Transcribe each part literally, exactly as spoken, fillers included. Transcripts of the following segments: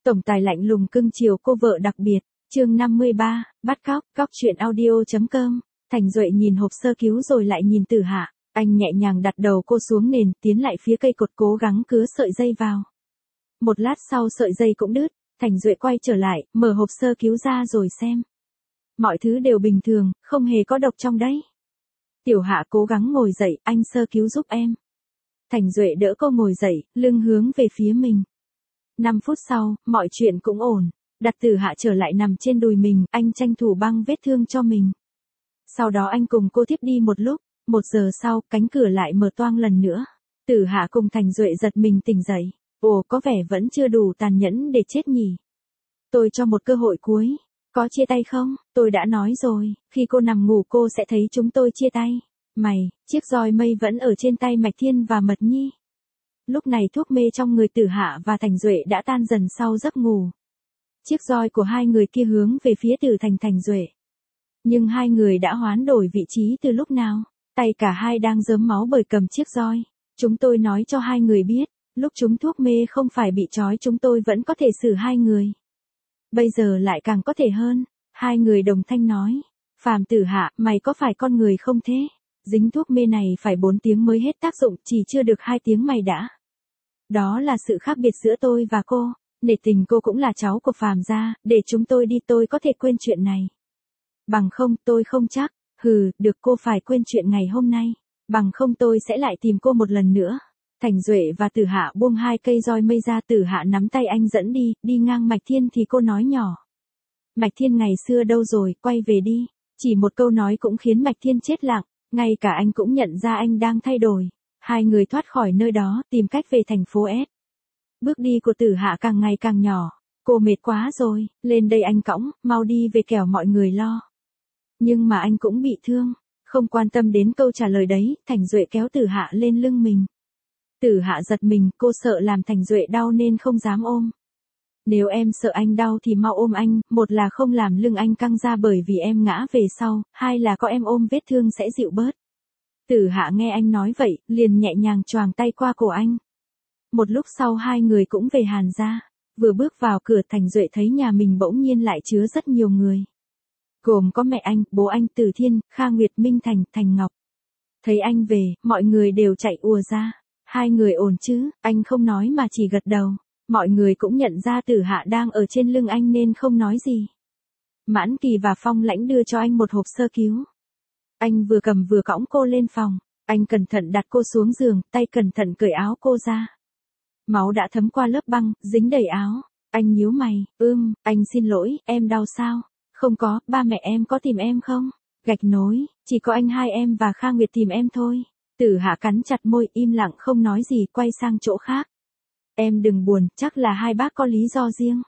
Tổng tài lạnh lùng cưng chiều cô vợ đặc biệt, chương năm mươi ba, bắt cóc, cóc truyện audio.com. Thành Duệ nhìn hộp sơ cứu rồi lại nhìn Tử Hạ, anh nhẹ nhàng đặt đầu cô xuống nền, tiến lại phía cây cột cố gắng cứa sợi dây vào. Một lát sau sợi dây cũng đứt, Thành Duệ quay trở lại, mở hộp sơ cứu ra rồi xem. Mọi thứ đều bình thường, không hề có độc trong đấy. Tiểu Hạ cố gắng ngồi dậy, anh sơ cứu giúp em. Thành Duệ đỡ cô ngồi dậy, lưng hướng về phía mình. Năm phút sau, mọi chuyện cũng ổn. Đặt Tử Hạ trở lại nằm trên đùi mình, anh tranh thủ băng vết thương cho mình. Sau đó anh cùng cô thiếp đi một lúc, một giờ sau, cánh cửa lại mở toang lần nữa. Tử Hạ cùng Thành Duệ giật mình tỉnh dậy. Ồ, có vẻ vẫn chưa đủ tàn nhẫn để chết nhỉ. Tôi cho một cơ hội cuối. Có chia tay không? Tôi đã nói rồi, khi cô nằm ngủ cô sẽ thấy chúng tôi chia tay. Mày, chiếc roi mây vẫn ở trên tay Mạch Thiên và Mật Nhi. Lúc này thuốc mê trong người Tử Hạ và Thành Duệ đã tan dần sau giấc ngủ. Chiếc roi của hai người kia hướng về phía Tử Thành Thành Duệ. Nhưng hai người đã hoán đổi vị trí từ lúc nào, tay cả hai đang rớm máu bởi cầm chiếc roi. Chúng tôi nói cho hai người biết, lúc chúng thuốc mê không phải bị trói chúng tôi vẫn có thể xử hai người. Bây giờ lại càng có thể hơn, hai người đồng thanh nói. Phàm Tử Hạ, mày có phải con người không thế? Dính thuốc mê này phải bốn tiếng mới hết tác dụng, chỉ chưa được hai tiếng mày đã. Đó là sự khác biệt giữa tôi và cô, nể tình cô cũng là cháu của Phàm gia, để chúng tôi đi tôi có thể quên chuyện này. Bằng không tôi không chắc, hừ, được cô phải quên chuyện ngày hôm nay, bằng không tôi sẽ lại tìm cô một lần nữa. Thành Duệ và Tử Hạ buông hai cây roi mây ra, Tử Hạ nắm tay anh dẫn đi, đi ngang Mạch Thiên thì cô nói nhỏ. Mạch Thiên ngày xưa đâu rồi, quay về đi. Chỉ một câu nói cũng khiến Mạch Thiên chết lặng, ngay cả anh cũng nhận ra anh đang thay đổi. Hai người thoát khỏi nơi đó, tìm cách về thành phố S. Bước đi của Tử Hạ càng ngày càng nhỏ, cô mệt quá rồi, lên đây anh cõng, mau đi về kẻo mọi người lo. Nhưng mà anh cũng bị thương, không quan tâm đến câu trả lời đấy, Thành Duệ kéo Tử Hạ lên lưng mình. Tử Hạ giật mình, cô sợ làm Thành Duệ đau nên không dám ôm. Nếu em sợ anh đau thì mau ôm anh, một là không làm lưng anh căng ra bởi vì em ngã về sau, hai là có em ôm vết thương sẽ dịu bớt. Tử Hạ nghe anh nói vậy, liền nhẹ nhàng choàng tay qua cổ anh. Một lúc sau hai người cũng về Hàn gia, vừa bước vào cửa Thành Duệ thấy nhà mình bỗng nhiên lại chứa rất nhiều người. Gồm có mẹ anh, bố anh, Từ Thiên, Kha Nguyệt, Minh Thành, Thành Ngọc. Thấy anh về, mọi người đều chạy ùa ra. Hai người ổn chứ, anh không nói mà chỉ gật đầu. Mọi người cũng nhận ra Tử Hạ đang ở trên lưng anh nên không nói gì. Mãn Kỳ và Phong Lãnh đưa cho anh một hộp sơ cứu. Anh vừa cầm vừa cõng cô lên phòng. Anh cẩn thận đặt cô xuống giường, tay cẩn thận cởi áo cô ra. Máu đã thấm qua lớp băng, dính đầy áo. Anh nhíu mày, ưm, anh xin lỗi, em đau sao? Không có, ba mẹ em có tìm em không? Gạch nối, chỉ có anh hai em và Kha Nguyệt tìm em thôi. Tử Hạ cắn chặt môi, im lặng không nói gì, quay sang chỗ khác. Em đừng buồn, chắc là hai bác có lý do riêng.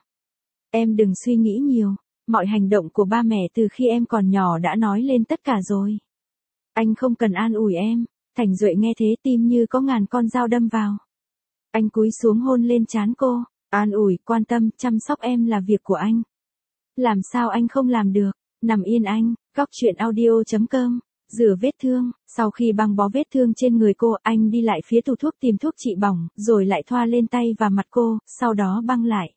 Em đừng suy nghĩ nhiều, mọi hành động của ba mẹ từ khi em còn nhỏ đã nói lên tất cả rồi. Anh không cần an ủi em. Thành Duệ nghe thế tim như có ngàn con dao đâm vào. Anh cúi xuống hôn lên trán cô, an ủi, quan tâm, chăm sóc em là việc của anh. Làm sao anh không làm được? Nằm yên anh, cóc truyện audio.com. Rửa vết thương, sau khi băng bó vết thương trên người cô, anh đi lại phía tủ thuốc tìm thuốc trị bỏng, rồi lại thoa lên tay và mặt cô, sau đó băng lại.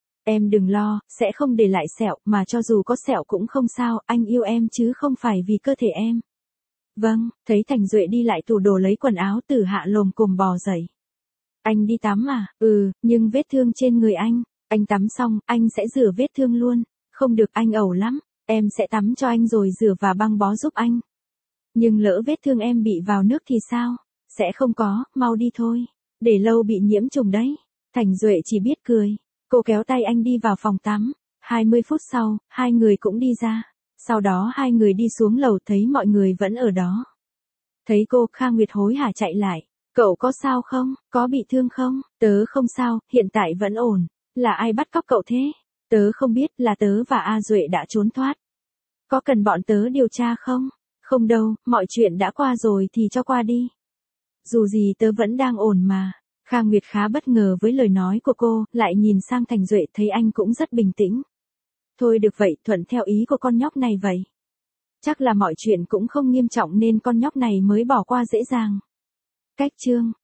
Em đừng lo, sẽ không để lại sẹo, mà cho dù có sẹo cũng không sao, anh yêu em chứ không phải vì cơ thể em. Vâng, thấy Thành Duệ đi lại tủ đồ lấy quần áo, Tử Hạ lồm cồm bò dậy. Anh đi tắm à? Ừ, nhưng vết thương trên người anh, anh tắm xong, anh sẽ rửa vết thương luôn. Không được, anh ẩu lắm, em sẽ tắm cho anh rồi rửa và băng bó giúp anh. Nhưng lỡ vết thương em bị vào nước thì sao? Sẽ không có, mau đi thôi. Để lâu bị nhiễm trùng đấy. Thành Duệ chỉ biết cười. Cô kéo tay anh đi vào phòng tắm. hai mươi phút sau, hai người cũng đi ra. Sau đó hai người đi xuống lầu thấy mọi người vẫn ở đó. Thấy cô, Kha Nguyệt hối hả chạy lại. Cậu có sao không? Có bị thương không? Tớ không sao, hiện tại vẫn ổn. Là ai bắt cóc cậu thế? Tớ không biết, là tớ và A Duệ đã trốn thoát. Có cần bọn tớ điều tra không? Không đâu, mọi chuyện đã qua rồi thì cho qua đi. Dù gì tớ vẫn đang ổn mà. Kha Nguyệt khá bất ngờ với lời nói của cô, lại nhìn sang Thành Duệ thấy anh cũng rất bình tĩnh. Thôi được vậy, thuận theo ý của con nhóc này vậy. Chắc là mọi chuyện cũng không nghiêm trọng nên con nhóc này mới bỏ qua dễ dàng. Cách chương